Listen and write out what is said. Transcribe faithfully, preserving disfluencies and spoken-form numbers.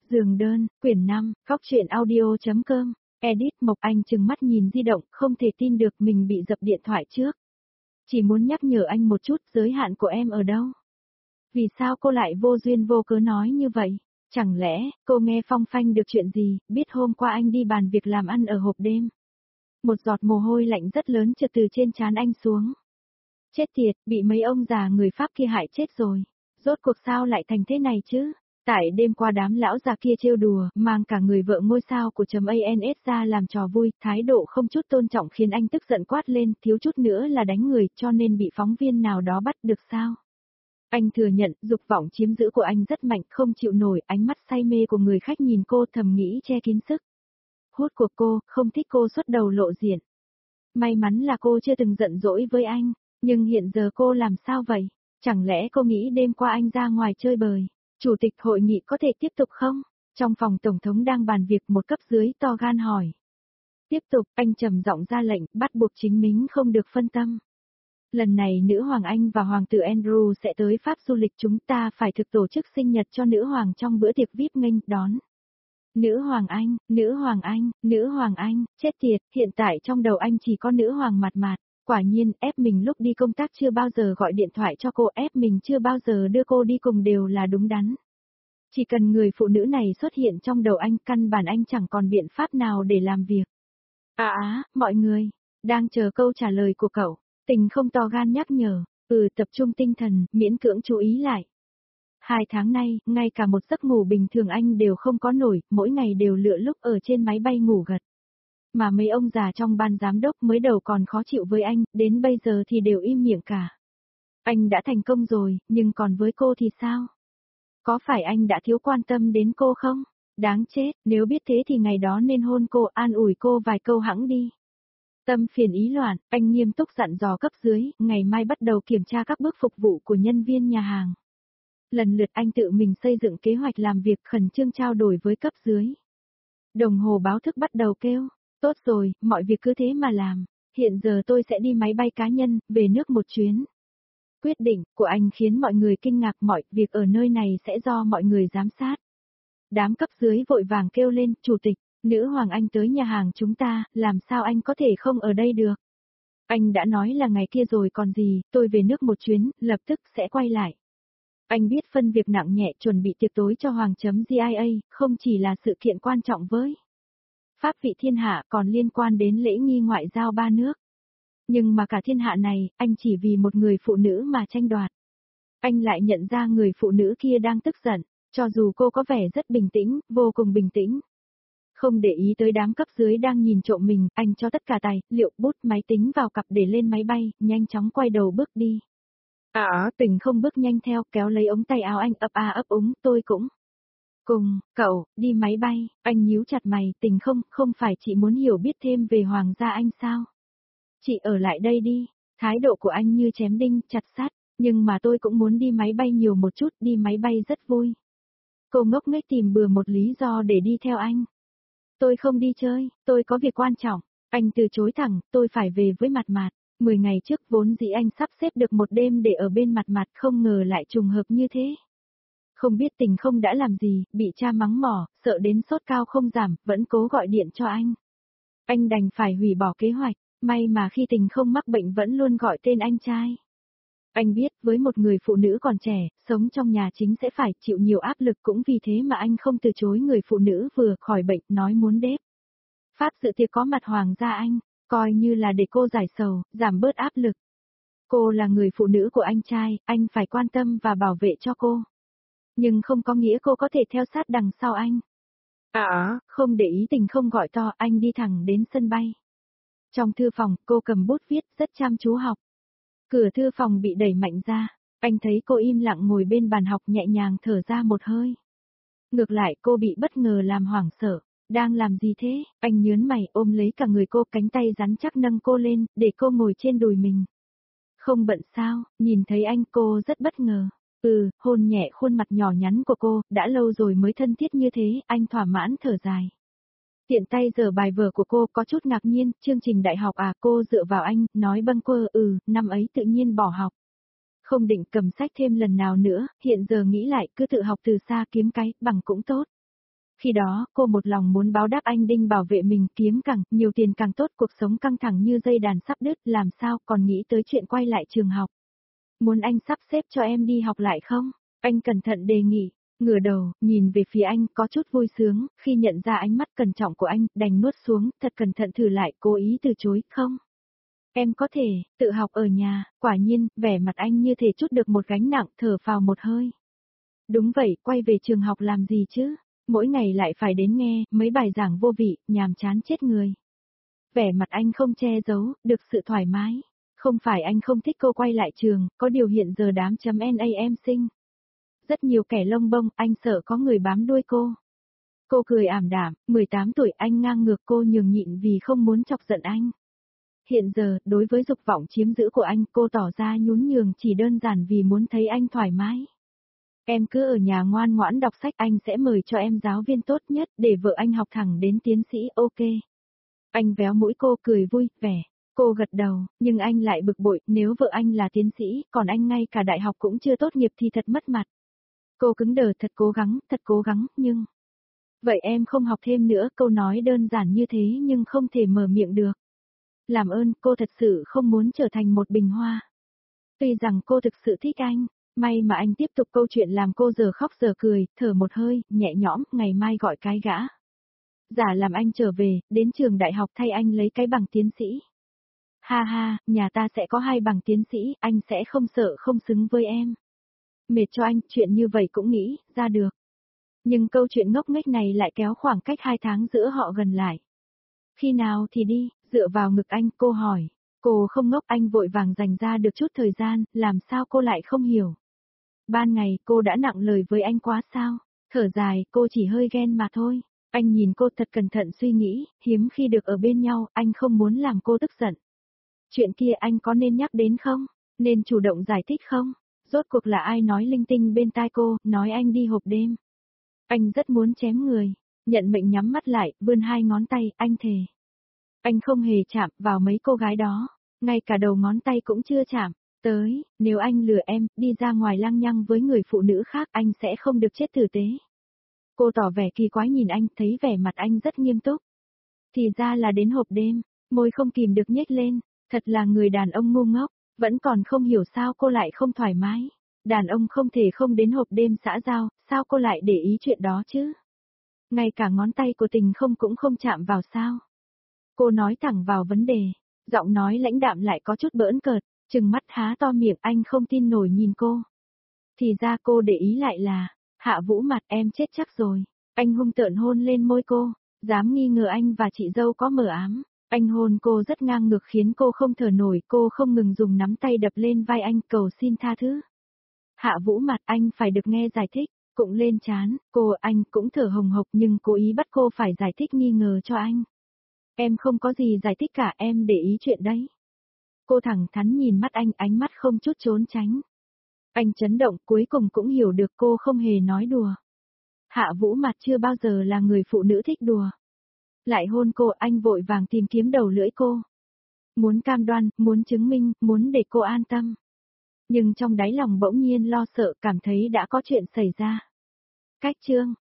Giường đơn, quyển năm, góc truyện audio.com, edit Mộc Anh trừng mắt nhìn di động, không thể tin được mình bị dập điện thoại trước. Chỉ muốn nhắc nhở anh một chút, giới hạn của em ở đâu? Vì sao cô lại vô duyên vô cớ nói như vậy? Chẳng lẽ, cô nghe phong phanh được chuyện gì, biết hôm qua anh đi bàn việc làm ăn ở hộp đêm? Một giọt mồ hôi lạnh rất lớn trượt từ trên trán anh xuống. Chết tiệt, bị mấy ông già người Pháp kia hại chết rồi. Rốt cuộc sao lại thành thế này chứ? Tại đêm qua đám lão già kia trêu đùa, mang cả người vợ ngôi sao của chấm ans ra làm trò vui, thái độ không chút tôn trọng khiến anh tức giận quát lên, thiếu chút nữa là đánh người, cho nên bị phóng viên nào đó bắt được sao? Anh thừa nhận, dục vọng chiếm giữ của anh rất mạnh, không chịu nổi, ánh mắt say mê của người khách nhìn cô thầm nghĩ che kín sức. Hút của cô, không thích cô xuất đầu lộ diện. May mắn là cô chưa từng giận dỗi với anh, nhưng hiện giờ cô làm sao vậy? Chẳng lẽ cô nghĩ đêm qua anh ra ngoài chơi bời? Chủ tịch hội nghị có thể tiếp tục không? Trong phòng tổng thống đang bàn việc một cấp dưới to gan hỏi. Tiếp tục, anh trầm giọng ra lệnh, bắt buộc chính mình không được phân tâm. Lần này nữ hoàng Anh và hoàng tử Andrew sẽ tới Pháp du lịch, chúng ta phải thực tổ chức sinh nhật cho nữ hoàng trong bữa tiệc vi ai pi nghênh đón. Nữ hoàng Anh, nữ hoàng Anh, nữ hoàng Anh, chết tiệt, hiện tại trong đầu anh chỉ có nữ hoàng mặt mạt. Quả nhiên, ép mình lúc đi công tác chưa bao giờ gọi điện thoại cho cô, ép mình chưa bao giờ đưa cô đi cùng đều là đúng đắn. Chỉ cần người phụ nữ này xuất hiện trong đầu anh, căn bản anh chẳng còn biện pháp nào để làm việc. À á, mọi người, đang chờ câu trả lời của cậu. Tình không to gan nhắc nhở, ừ tập trung tinh thần, miễn cưỡng chú ý lại. Hai tháng nay, ngay cả một giấc ngủ bình thường anh đều không có nổi, mỗi ngày đều lựa lúc ở trên máy bay ngủ gật. Mà mấy ông già trong ban giám đốc mới đầu còn khó chịu với anh, đến bây giờ thì đều im miệng cả. Anh đã thành công rồi, nhưng còn với cô thì sao? Có phải anh đã thiếu quan tâm đến cô không? Đáng chết, nếu biết thế thì ngày đó nên hôn cô, an ủi cô vài câu hẵng đi. Tâm phiền ý loạn, anh nghiêm túc dặn dò cấp dưới, ngày mai bắt đầu kiểm tra các bước phục vụ của nhân viên nhà hàng. Lần lượt anh tự mình xây dựng kế hoạch làm việc, khẩn trương trao đổi với cấp dưới. Đồng hồ báo thức bắt đầu kêu, tốt rồi, mọi việc cứ thế mà làm, hiện giờ tôi sẽ đi máy bay cá nhân, về nước một chuyến. Quyết định của anh khiến mọi người kinh ngạc, mọi việc ở nơi này sẽ do mọi người giám sát. Đám cấp dưới vội vàng kêu lên, chủ tịch. Nữ hoàng Anh tới nhà hàng chúng ta, làm sao anh có thể không ở đây được? Anh đã nói là ngày kia rồi còn gì, tôi về nước một chuyến, lập tức sẽ quay lại. Anh biết phân việc nặng nhẹ, chuẩn bị tiệc tối cho hoàng chấm gi i a, không chỉ là sự kiện quan trọng với Pháp vị thiên hạ, còn liên quan đến lễ nghi ngoại giao ba nước. Nhưng mà cả thiên hạ này, anh chỉ vì một người phụ nữ mà tranh đoạt. Anh lại nhận ra người phụ nữ kia đang tức giận, cho dù cô có vẻ rất bình tĩnh, vô cùng bình tĩnh. Không để ý tới đám cấp dưới đang nhìn trộm mình, anh cho tất cả tài, liệu, bút, máy tính vào cặp để lên máy bay, nhanh chóng quay đầu bước đi. À, Tình không bước nhanh theo, kéo lấy ống tay áo anh, ấp a ấp úng, tôi cũng. Cùng, cậu, đi máy bay, anh nhíu chặt mày, Tình không, không phải chị muốn hiểu biết thêm về hoàng gia Anh sao? Chị ở lại đây đi, thái độ của anh như chém đinh, chặt sắt, nhưng mà tôi cũng muốn đi máy bay nhiều một chút, đi máy bay rất vui. Cô ngốc nghếch tìm bừa một lý do để đi theo anh. Tôi không đi chơi, tôi có việc quan trọng. Anh từ chối thẳng, tôi phải về với mặt mạt. Mười ngày trước vốn dĩ anh sắp xếp được một đêm để ở bên mặt mặt, không ngờ lại trùng hợp như thế. Không biết Tình không đã làm gì, bị cha mắng mỏ, sợ đến sốt cao không giảm, vẫn cố gọi điện cho anh. Anh đành phải hủy bỏ kế hoạch, may mà khi Tình không mắc bệnh vẫn luôn gọi tên anh trai. Anh biết, với một người phụ nữ còn trẻ, sống trong nhà chính sẽ phải chịu nhiều áp lực, cũng vì thế mà anh không từ chối người phụ nữ vừa khỏi bệnh nói muốn đếp. Pháp dự tiệc có mặt hoàng gia Anh, coi như là để cô giải sầu, giảm bớt áp lực. Cô là người phụ nữ của anh trai, anh phải quan tâm và bảo vệ cho cô. Nhưng không có nghĩa cô có thể theo sát đằng sau anh. À, không để ý Tình không gọi to, anh đi thẳng đến sân bay. Trong thư phòng, cô cầm bút viết, rất chăm chú học. Cửa thư phòng bị đẩy mạnh ra, anh thấy cô im lặng ngồi bên bàn học nhẹ nhàng thở ra một hơi. Ngược lại cô bị bất ngờ làm hoảng sợ, đang làm gì thế, anh nhớn mày ôm lấy cả người cô, cánh tay rắn chắc nâng cô lên, để cô ngồi trên đùi mình. Không bận sao, nhìn thấy anh cô rất bất ngờ, ừ, hôn nhẹ khuôn mặt nhỏ nhắn của cô, đã lâu rồi mới thân thiết như thế, anh thỏa mãn thở dài. Tiện tay giở bài vở của cô, có chút ngạc nhiên, chương trình đại học à, cô dựa vào anh, nói bâng quơ, ừ, năm ấy tự nhiên bỏ học. Không định cầm sách thêm lần nào nữa, hiện giờ nghĩ lại cứ tự học từ xa kiếm cái, bằng cũng tốt. Khi đó, cô một lòng muốn báo đáp anh Đinh bảo vệ mình, kiếm càng nhiều tiền càng tốt, cuộc sống căng thẳng như dây đàn sắp đứt, làm sao còn nghĩ tới chuyện quay lại trường học. Muốn anh sắp xếp cho em đi học lại không? Anh cẩn thận đề nghị, ngửa đầu, nhìn về phía anh, có chút vui sướng, khi nhận ra ánh mắt cẩn trọng của anh, đành nuốt xuống, thật cẩn thận thử lại, cố ý từ chối, không. Em có thể, tự học ở nhà, quả nhiên, vẻ mặt anh như thể trút được một gánh nặng, thở phào một hơi. Đúng vậy, quay về trường học làm gì chứ? Mỗi ngày lại phải đến nghe, mấy bài giảng vô vị, nhàm chán chết người. Vẻ mặt anh không che giấu, được sự thoải mái. Không phải anh không thích cô quay lại trường, có điều hiện giờ đám chấm N A em sinh. Rất nhiều kẻ lông bông, anh sợ có người bám đuôi cô. Cô cười ảm đạm, mười tám tuổi anh ngang ngược cô nhường nhịn vì không muốn chọc giận anh. Hiện giờ, đối với dục vọng chiếm giữ của anh, cô tỏ ra nhún nhường chỉ đơn giản vì muốn thấy anh thoải mái. Em cứ ở nhà ngoan ngoãn đọc sách, anh sẽ mời cho em giáo viên tốt nhất để vợ anh học thẳng đến tiến sĩ, ok. Anh véo mũi cô cười vui, vẻ. Cô gật đầu, nhưng anh lại bực bội, nếu vợ anh là tiến sĩ, còn anh ngay cả đại học cũng chưa tốt nghiệp thì thật mất mặt. Cô cứng đờ, thật cố gắng, thật cố gắng, nhưng... Vậy em không học thêm nữa, câu nói đơn giản như thế nhưng không thể mở miệng được. Làm ơn, cô thật sự không muốn trở thành một bình hoa. Tuy rằng cô thực sự thích anh, may mà anh tiếp tục câu chuyện làm cô giờ khóc giờ cười, thở một hơi, nhẹ nhõm, ngày mai gọi cái gã. Giả làm anh trở về, đến trường đại học thay anh lấy cái bằng tiến sĩ. Ha ha, nhà ta sẽ có hai bằng tiến sĩ, anh sẽ không sợ không xứng với em. Mệt cho anh, chuyện như vậy cũng nghĩ, ra được. Nhưng câu chuyện ngốc nghếch này lại kéo khoảng cách hai tháng giữa họ gần lại. Khi nào thì đi, dựa vào ngực anh, cô hỏi. Cô không ngốc, anh vội vàng dành ra được chút thời gian, làm sao cô lại không hiểu. Ban ngày cô đã nặng lời với anh quá sao, thở dài, cô chỉ hơi ghen mà thôi. Anh nhìn cô thật cẩn thận suy nghĩ, hiếm khi được ở bên nhau, anh không muốn làm cô tức giận. Chuyện kia anh có nên nhắc đến không? Nên chủ động giải thích không? Rốt cuộc là ai nói linh tinh bên tai cô, nói anh đi hộp đêm. Anh rất muốn chém người, nhận mệnh nhắm mắt lại, vươn hai ngón tay, anh thề. Anh không hề chạm vào mấy cô gái đó, ngay cả đầu ngón tay cũng chưa chạm. Tới, nếu anh lừa em, đi ra ngoài lăng nhăng với người phụ nữ khác, anh sẽ không được chết tử tế. Cô tỏ vẻ kỳ quái nhìn anh, thấy vẻ mặt anh rất nghiêm túc. Thì ra là đến hộp đêm, môi không kìm được nhếch lên, thật là người đàn ông ngu ngốc, vẫn còn không hiểu sao cô lại không thoải mái. Đàn ông không thể không đến hộp đêm xã giao, sao cô lại để ý chuyện đó chứ? Ngay cả ngón tay của tình không cũng không chạm vào sao? Cô nói thẳng vào vấn đề, giọng nói lãnh đạm lại có chút bỡn cợt, trừng mắt há to miệng, anh không tin nổi nhìn cô. Thì ra cô để ý lại là, Hạ Vũ mặt, em chết chắc rồi. Anh hung tợn hôn lên môi cô, dám nghi ngờ anh và chị dâu có mờ ám. Anh hôn cô rất ngang ngược khiến cô không thở nổi, cô không ngừng dùng nắm tay đập lên vai anh cầu xin tha thứ. Hạ Vũ mặt, anh phải được nghe giải thích, cũng lên chán, cô anh cũng thở hồng hộc nhưng cố ý bắt cô phải giải thích nghi ngờ cho anh. Em không có gì giải thích cả, em để ý chuyện đấy. Cô thẳng thắn nhìn mắt anh, ánh mắt không chút trốn tránh. Anh chấn động, cuối cùng cũng hiểu được cô không hề nói đùa. Hạ Vũ mặt chưa bao giờ là người phụ nữ thích đùa. Lại hôn cô, anh vội vàng tìm kiếm đầu lưỡi cô. Muốn cam đoan, muốn chứng minh, muốn để cô an tâm. Nhưng trong đáy lòng bỗng nhiên lo sợ, cảm thấy đã có chuyện xảy ra. Cách chương